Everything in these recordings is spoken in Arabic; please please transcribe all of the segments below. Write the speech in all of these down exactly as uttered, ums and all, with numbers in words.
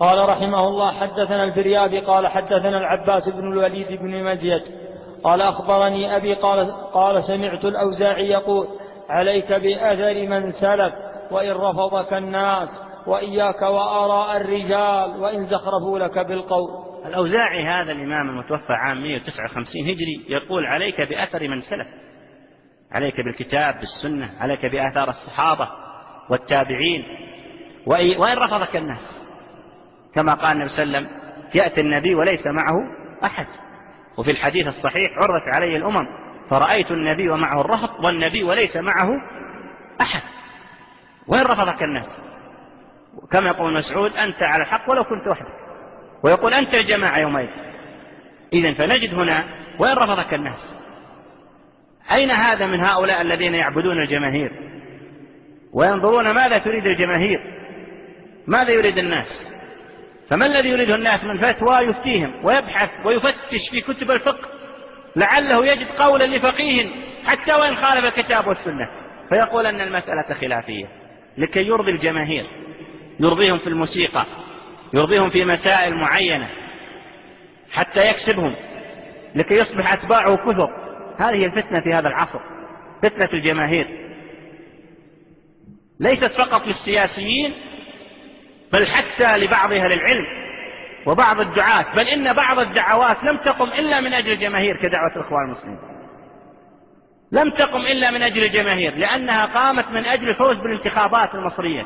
قال رحمه الله: حدثنا الفريابي قال حدثنا العباس بن الوليد بن مزيد قال أخبرني أبي قال, قال سمعت الأوزاعي يقول: عليك بأثر من سلف وإن رفضك الناس، وإياك وآراء الرجال وإن زخرفوا لك بالقول. الأوزاعي هذا الإمام المتوفى عام مئة وتسعة وخمسين هجري يقول: عليك بأثر من سلف، عليك بالكتاب بالسنة، عليك بآثار الصحابة والتابعين، وإن رفضك الناس، كما قال النبي صلى الله عليه وسلم: يأتي النبي وليس معه أحد. وفي الحديث الصحيح: عرضت علي الأمم فرأيت النبي ومعه الرهط والنبي وليس معه أحد، وإن رفضك الناس. كما يقول مسعود: أنت على الحق ولو كنت وحدك، ويقول: أنت الجماعة يومئذ. إذن فنجد هنا: وإن رفضك الناس. أين هذا من هؤلاء الذين يعبدون الجماهير وينظرون ماذا تريد الجماهير، ماذا يريد الناس؟ فما الذي يريده الناس من فتوى يفتيهم ويبحث ويفتش في كتب الفقه لعله يجد قولا لفقيه حتى وإن خالف الكتاب والسنة، فيقول أن المسألة خلافية لكي يرضي الجماهير، يرضيهم في الموسيقى، يرضيهم في مسائل معينة حتى يكسبهم لكي يصبح أتباعه كثر. هذه الفتنة في هذا العصر، فتنة الجماهير، ليست فقط للسياسيين بل حتى لبعض أهل العلم وبعض الدعاة، بل إن بعض الدعوات لم تقم إلا من أجل الجماهير كدعوة الإخوان المسلمين، لم تقم إلا من أجل الجماهير، لأنها قامت من أجل الفوز بالانتخابات المصرية.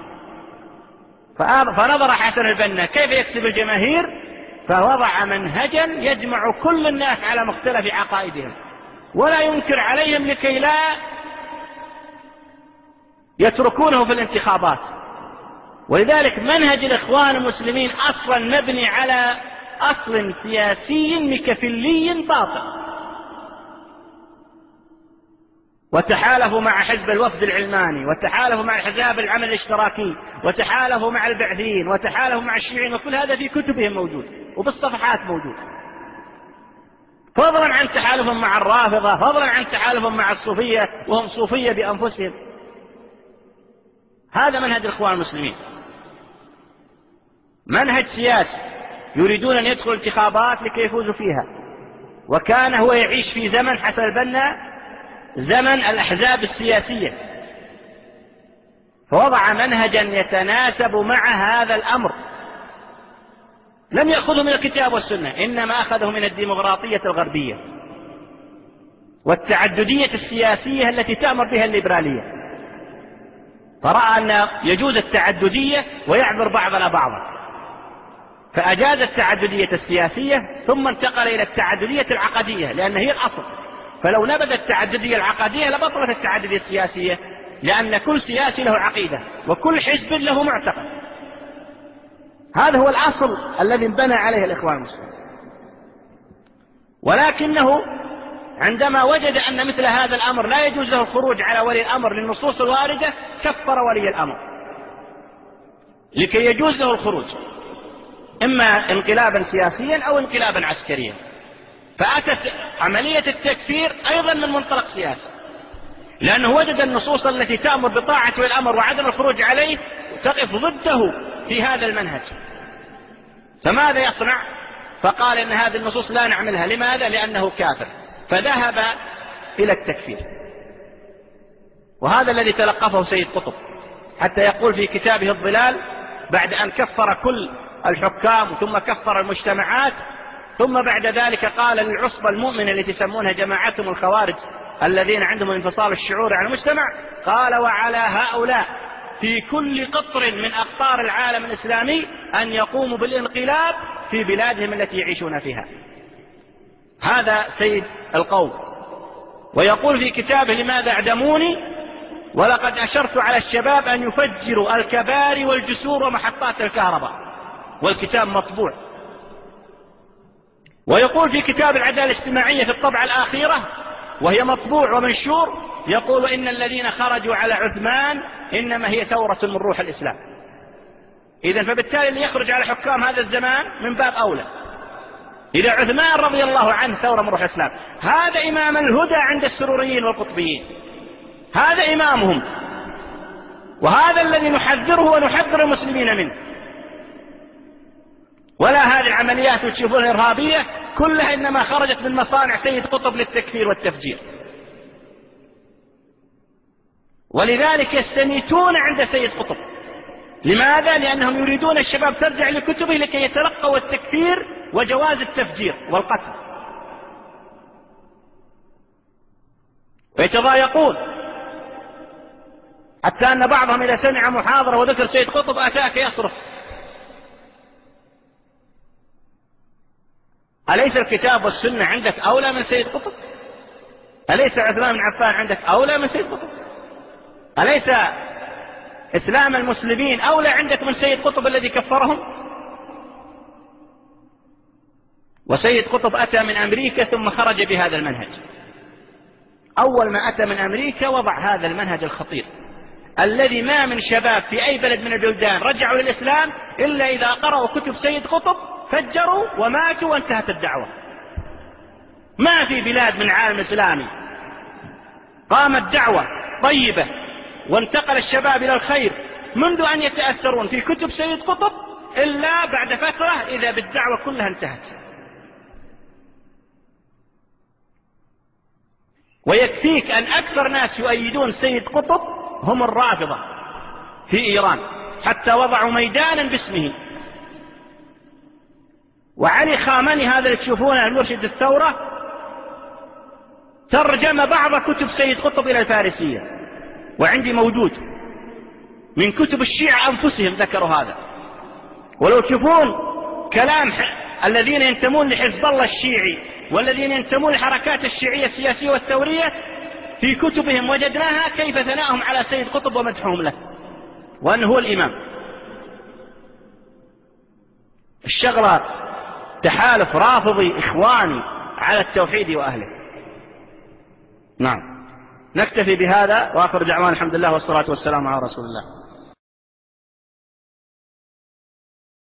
فنظر حسن البنا كيف يكسب الجماهير، فوضع منهجا يجمع كل الناس على مختلف عقائدهم ولا ينكر عليهم لكي لا يتركونه في الانتخابات. ولذلك منهج الإخوان المسلمين أصلا مبني على أصل سياسي مكفلي باطل، وتحالفوا مع حزب الوفد العلماني، وتحالفوا مع الحزاب العمل الاشتراكي، وتحالفوا مع البعثيين، وتحالفوا مع الشيوعيين، وكل هذا في كتبهم موجود وبالصفحات موجود، فضلا عن تحالفهم مع الرافضة، فضلا عن تحالفهم مع الصوفية وهم صوفية بأنفسهم. هذا منهج الإخوان المسلمين، منهج سياسي يريدون أن يدخلوا انتخابات لكي يفوزوا فيها. وكان هو يعيش في زمن حسن البنا، زمن الأحزاب السياسية، فوضع منهجا يتناسب مع هذا الأمر، لم يأخذه من الكتاب والسنة، إنما أخذه من الديمقراطية الغربية والتعددية السياسية التي تأمر بها الليبرالية، فرأى أن يجوز التعددية ويعبر بعضنا بعضا، فأجاز التعددية السياسية ثم انتقل إلى التعددية العقدية لأن هي الأصل. فلو نبذ التعددية العقدية لبطلت التعددية السياسية، لأن كل سياسي له عقيدة وكل حزب له معتقد. هذا هو الأصل الذي انبنى عليه الإخوان المسلمين. ولكنه عندما وجد أن مثل هذا الأمر لا يجوز له الخروج على ولي الأمر للنصوص الواردة، كفر ولي الأمر لكي يجوز له الخروج، إما انقلابا سياسيا أو انقلابا عسكريا. فأتت عملية التكفير أيضا من منطلق سياسي، لأنه وجد النصوص التي تأمر بطاعة ولي الأمر وعدم الخروج عليه تقف ضده في هذا المنهج، فماذا يصنع؟ فقال إن هذه النصوص لا نعملها. لماذا؟ لأنه كافر، فذهب إلى التكفير. وهذا الذي تلقفه سيد قطب، حتى يقول في كتابه الظلال بعد أن كفر كل الحكام ثم كفر المجتمعات، ثم بعد ذلك قال للعصبة المؤمنة التي يسمونها جماعتهم الخوارج الذين عندهم انفصال الشعور عن المجتمع، قال: وعلى هؤلاء في كل قطر من أقطار العالم الإسلامي أن يقوموا بالانقلاب في بلادهم التي يعيشون فيها. هذا سيد القوم. ويقول في كتابه لماذا أعدموني؟ ولقد أشرت على الشباب أن يفجروا الكباري والجسور ومحطات الكهرباء، والكتاب مطبوع. ويقول في كتاب العدالة الاجتماعية في الطبعة الأخيرة وهي مطبوع ومنشور، يقول: إن الذين خرجوا على عثمان إنما هي ثورة من روح الإسلام. إذن فبالتالي اللي يخرج على حكام هذا الزمان من باب أولى. إذا عثمان رضي الله عنه ثورة من روح الإسلام، هذا إمام الهدى عند السروريين والقطبيين، هذا إمامهم، وهذا الذي نحذره ونحذر المسلمين منه. ولا هذه العمليات اللي تشوفونها إرهابية كلها إنما خرجت من مصانع سيد قطب للتكفير والتفجير. ولذلك يستميتون عند سيد قطب. لماذا؟ لأنهم يريدون الشباب ترجع لكتبه لكي يتلقوا التكفير وجواز التفجير والقتل، ويتضايقون حتى أن بعضهم إذا سمع محاضرة وذكر سيد قطب أتاك يصرخ. أليس الكتاب والسنة عندك أولى من سيد قطب؟ أليس عثمان بن عفان عندك أولى من سيد قطب؟ أليس إسلام المسلمين أولى عندك من سيد قطب الذي كفرهم؟ وسيد قطب أتى من أمريكا ثم خرج بهذا المنهج. أول ما أتى من أمريكا وضع هذا المنهج الخطير الذي ما من شباب في أي بلد من البلدان رجعوا للإسلام إلا إذا قرأوا كتب سيد قطب فجروا وماتوا وانتهت الدعوة. ما في بلاد من العالم الإسلامي قامت دعوة طيبة وانتقل الشباب إلى الخير منذ أن يتأثرون في كتب سيد قطب إلا بعد فترة إذا بالدعوة كلها انتهت. ويكفيك أن أكثر ناس يؤيدون سيد قطب هم الرافضة في إيران، حتى وضعوا ميدانا باسمه. وعلي خامنئي هذا اللي تشوفونه المرشد الثورة ترجم بعض كتب سيد قطب إلى الفارسية، وعندي موجود من كتب الشيعة أنفسهم ذكروا هذا. ولو تشوفون كلام الذين ينتمون لحزب الله الشيعي والذين ينتمون للحركات الشيعية السياسية والثورية في كتبهم وجدناها كيف ثناءهم على سيد قطب ومدحهم له وأنه هو الإمام. الشغلة تحالف رافضي إخواني على التوحيد وأهله. نعم، نكتفي بهذا وآخر دعوانا الحمد لله والصلاة والسلام على رسول الله.